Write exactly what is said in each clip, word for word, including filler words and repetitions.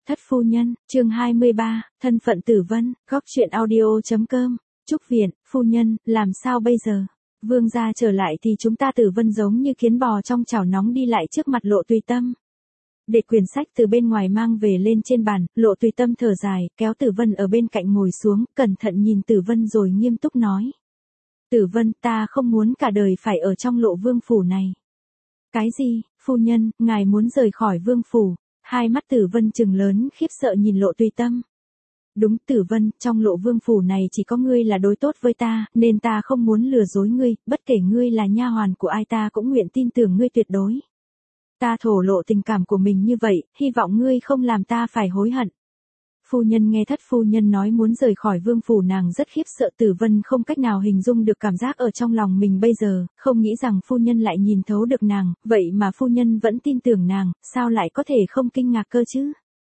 Thất phu nhân, chương hai mươi ba, thân phận Tử Vân, góc truyện audio.com, Trúc Viện, phu nhân, làm sao bây giờ? Vương gia trở lại thì chúng ta Tử Vân giống như kiến bò trong chảo nóng đi lại trước mặt Lộ Tùy Tâm. Để quyển sách từ bên ngoài mang về lên trên bàn, Lộ Tùy Tâm thở dài, kéo Tử Vân ở bên cạnh ngồi xuống, cẩn thận nhìn Tử Vân rồi nghiêm túc nói. Tử Vân, ta không muốn cả đời phải ở trong Lộ Vương phủ này. Cái gì, phu nhân, ngài muốn rời khỏi Vương phủ? Hai mắt Tử Vân trừng lớn khiếp sợ nhìn Lộ Tùy Tâm. Đúng Tử Vân, trong Lộ Vương phủ này chỉ có ngươi là đối tốt với ta, nên ta không muốn lừa dối ngươi, bất kể ngươi là nha hoàn của ai ta cũng nguyện tin tưởng ngươi tuyệt đối. Ta thổ lộ tình cảm của mình như vậy, hy vọng ngươi không làm ta phải hối hận. Phu nhân nghe thất phu nhân nói muốn rời khỏi Vương phủ, nàng rất khiếp sợ. Tử Vân không cách nào hình dung được cảm giác ở trong lòng mình bây giờ, không nghĩ rằng phu nhân lại nhìn thấu được nàng, vậy mà phu nhân vẫn tin tưởng nàng, sao lại có thể không kinh ngạc cơ chứ?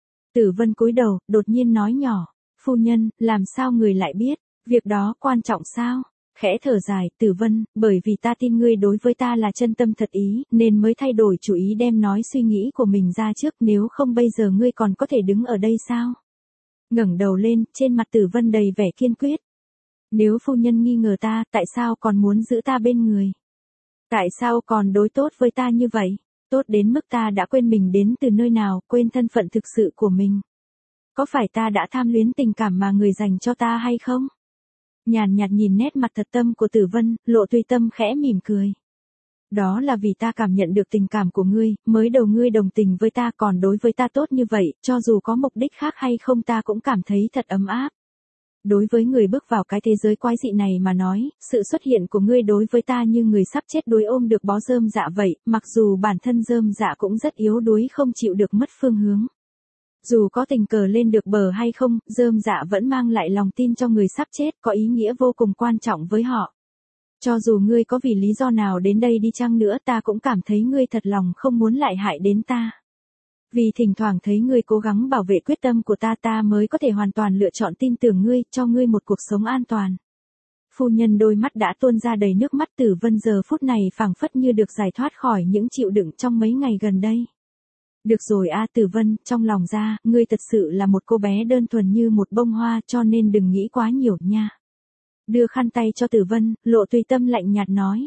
Tử Vân cúi đầu, đột nhiên nói nhỏ, phu nhân, làm sao người lại biết, việc đó quan trọng sao? Khẽ thở dài, Tử Vân, bởi vì ta tin ngươi đối với ta là chân tâm thật ý, nên mới thay đổi chủ ý đem nói suy nghĩ của mình ra trước, nếu không bây giờ ngươi còn có thể đứng ở đây sao? Ngẩng đầu lên, trên mặt Tử Vân đầy vẻ kiên quyết. Nếu phu nhân nghi ngờ ta, tại sao còn muốn giữ ta bên người? Tại sao còn đối tốt với ta như vậy? Tốt đến mức ta đã quên mình đến từ nơi nào, quên thân phận thực sự của mình. Có phải ta đã tham luyến tình cảm mà người dành cho ta hay không? Nhàn nhạt nhìn nét mặt thật tâm của Tử Vân, Lộ Tùy Tâm khẽ mỉm cười. Đó là vì ta cảm nhận được tình cảm của ngươi, mới đầu ngươi đồng tình với ta, còn đối với ta tốt như vậy, cho dù có mục đích khác hay không ta cũng cảm thấy thật ấm áp. Đối với người bước vào cái thế giới quái dị này mà nói, sự xuất hiện của ngươi đối với ta như người sắp chết đuối ôm được bó rơm dạ vậy, mặc dù bản thân rơm dạ cũng rất yếu đuối không chịu được mất phương hướng. Dù có tình cờ lên được bờ hay không, rơm dạ vẫn mang lại lòng tin cho người sắp chết, có ý nghĩa vô cùng quan trọng với họ. Cho dù ngươi có vì lý do nào đến đây đi chăng nữa, ta cũng cảm thấy ngươi thật lòng không muốn lại hại đến ta. Vì thỉnh thoảng thấy ngươi cố gắng bảo vệ quyết tâm của ta, ta mới có thể hoàn toàn lựa chọn tin tưởng ngươi, cho ngươi một cuộc sống an toàn. Phu nhân đôi mắt đã tuôn ra đầy nước mắt. Tử Vân giờ phút này phảng phất như được giải thoát khỏi những chịu đựng trong mấy ngày gần đây. Được rồi a Tử Vân, trong lòng ra, ngươi thật sự là một cô bé đơn thuần như một bông hoa, cho nên đừng nghĩ quá nhiều nha. Đưa khăn tay cho Tử Vân, Lộ Tùy Tâm lạnh nhạt nói.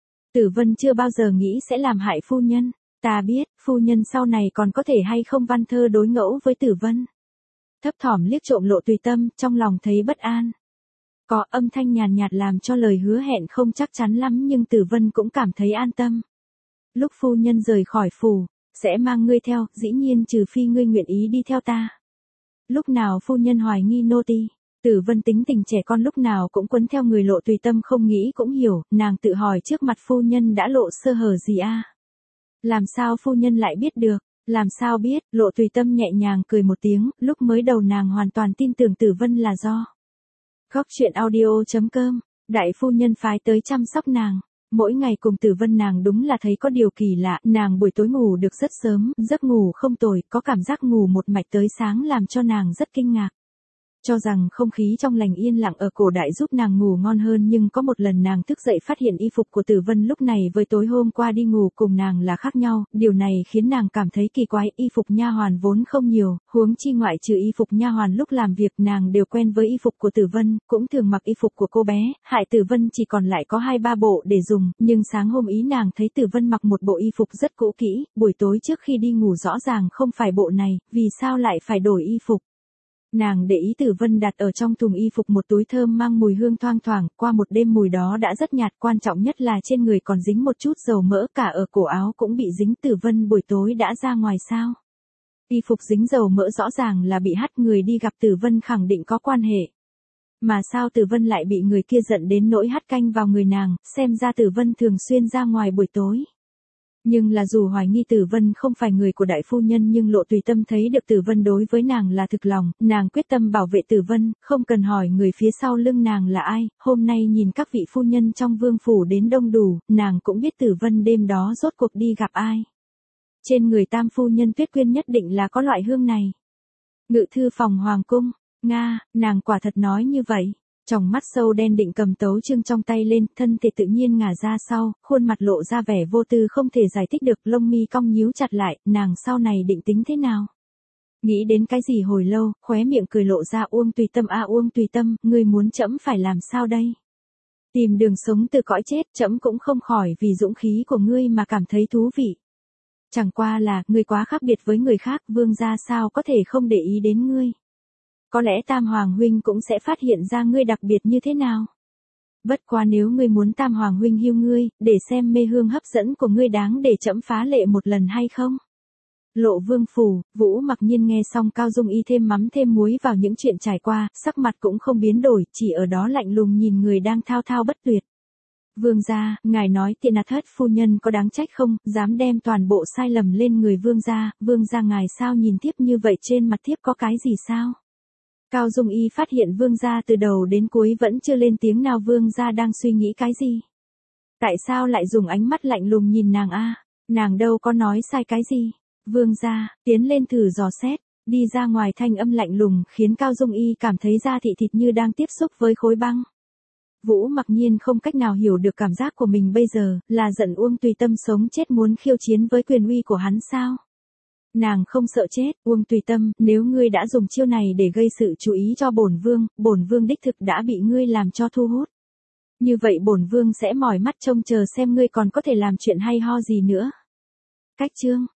Tử Vân chưa bao giờ nghĩ sẽ làm hại phu nhân, ta biết, phu nhân sau này còn có thể hay không văn thơ đối ngẫu với Tử Vân. Thấp thỏm liếc trộm Lộ Tùy Tâm, trong lòng thấy bất an. Có âm thanh nhàn nhạt làm cho lời hứa hẹn không chắc chắn lắm, nhưng Tử Vân cũng cảm thấy an tâm. Lúc phu nhân rời khỏi phủ, sẽ mang ngươi theo, dĩ nhiên trừ phi ngươi nguyện ý đi theo ta. Lúc nào phu nhân hoài nghi nô tỳ? Tử Vân tính tình trẻ con lúc nào cũng quấn theo người. Lộ Tùy Tâm không nghĩ cũng hiểu, nàng tự hỏi trước mặt phu nhân đã lộ sơ hở gì a? Làm sao phu nhân lại biết được? Làm sao biết? Lộ Tùy Tâm nhẹ nhàng cười một tiếng, lúc mới đầu nàng hoàn toàn tin tưởng Tử Vân là do. Góc truyện audio.com, đại phu nhân phái tới chăm sóc nàng. Mỗi ngày cùng Tử Vân nàng đúng là thấy có điều kỳ lạ, nàng buổi tối ngủ được rất sớm, giấc ngủ không tồi, có cảm giác ngủ một mạch tới sáng làm cho nàng rất kinh ngạc. Cho rằng không khí trong lành yên lặng ở cổ đại giúp nàng ngủ ngon hơn, nhưng có một lần nàng thức dậy phát hiện y phục của Tử Vân lúc này với tối hôm qua đi ngủ cùng nàng là khác nhau, điều này khiến nàng cảm thấy kỳ quái. Y phục nha hoàn vốn không nhiều, huống chi ngoại trừ y phục nha hoàn lúc làm việc nàng đều quen với y phục của Tử Vân, cũng thường mặc y phục của cô bé, hại Tử Vân chỉ còn lại có hai ba bộ để dùng, nhưng sáng hôm ý nàng thấy Tử Vân mặc một bộ y phục rất cũ kỹ, buổi tối trước khi đi ngủ rõ ràng không phải bộ này, vì sao lại phải đổi y phục? Nàng để ý Tử Vân đặt ở trong thùng y phục một túi thơm mang mùi hương thoang thoảng, qua một đêm mùi đó đã rất nhạt, quan trọng nhất là trên người còn dính một chút dầu mỡ, cả ở cổ áo cũng bị dính. Tử Vân buổi tối đã ra ngoài sao? Y phục dính dầu mỡ rõ ràng là bị hắt, người đi gặp Tử Vân khẳng định có quan hệ. Mà sao Tử Vân lại bị người kia giận đến nỗi hắt canh vào người nàng, xem ra Tử Vân thường xuyên ra ngoài buổi tối. Nhưng là dù hoài nghi Tử Vân không phải người của đại phu nhân, nhưng Lộ Tùy Tâm thấy được Tử Vân đối với nàng là thực lòng, nàng quyết tâm bảo vệ Tử Vân, không cần hỏi người phía sau lưng nàng là ai. Hôm nay nhìn các vị phu nhân trong vương phủ đến đông đủ, nàng cũng biết Tử Vân đêm đó rốt cuộc đi gặp ai. Trên người tam phu nhân Tuyết Quyên nhất định là có loại hương này. Ngự thư phòng hoàng cung, Nga, nàng quả thật nói như vậy. Tròng mắt sâu đen định cầm tấu chương trong tay lên, thân thể tự nhiên ngả ra sau, khuôn mặt lộ ra vẻ vô tư không thể giải thích được, lông mi cong nhíu chặt lại, nàng sau này định tính thế nào? nghĩ đến cái gì hồi lâu, khóe miệng cười lộ ra. Uông Tùy Tâm a Uông Tùy Tâm, ngươi muốn trẫm phải làm sao đây? Tìm đường sống từ cõi chết, trẫm cũng không khỏi vì dũng khí của ngươi mà cảm thấy thú vị. Chẳng qua là, ngươi quá khác biệt với người khác, vương gia sao có thể không để ý đến ngươi. Có lẽ Tam Hoàng huynh cũng sẽ phát hiện ra ngươi đặc biệt như thế nào. Bất quá nếu ngươi muốn Tam Hoàng huynh hiêu ngươi, để xem mê hương hấp dẫn của ngươi đáng để trẫm phá lệ một lần hay không. Lộ Vương phủ, Vũ Mặc Nhiên nghe xong Cao Dung Y thêm mắm thêm muối vào những chuyện trải qua, sắc mặt cũng không biến đổi, chỉ ở đó lạnh lùng nhìn người đang thao thao bất tuyệt. Vương gia, ngài nói Tiện Nạt Thất phu nhân có đáng trách không, dám đem toàn bộ sai lầm lên người vương gia, vương gia ngài sao nhìn thiếp như vậy, trên mặt thiếp có cái gì sao? Cao Dung Y phát hiện vương gia từ đầu đến cuối vẫn chưa lên tiếng nào. Vương gia đang suy nghĩ cái gì? Tại sao lại dùng ánh mắt lạnh lùng nhìn nàng a? Nàng đâu có nói sai cái gì? Vương gia, tiến lên thử dò xét, đi ra ngoài thanh âm lạnh lùng khiến Cao Dung Y cảm thấy da thị thịt như đang tiếp xúc với khối băng. Vũ Mặc Nhiên không cách nào hiểu được cảm giác của mình bây giờ, là giận Uông Tùy Tâm sống chết muốn khiêu chiến với quyền uy của hắn sao? Nàng không sợ chết. Uông Tùy Tâm, nếu ngươi đã dùng chiêu này để gây sự chú ý cho bổn vương, bổn vương đích thực đã bị ngươi làm cho thu hút. Như vậy bổn vương sẽ mỏi mắt trông chờ xem ngươi còn có thể làm chuyện hay ho gì nữa. Cách chương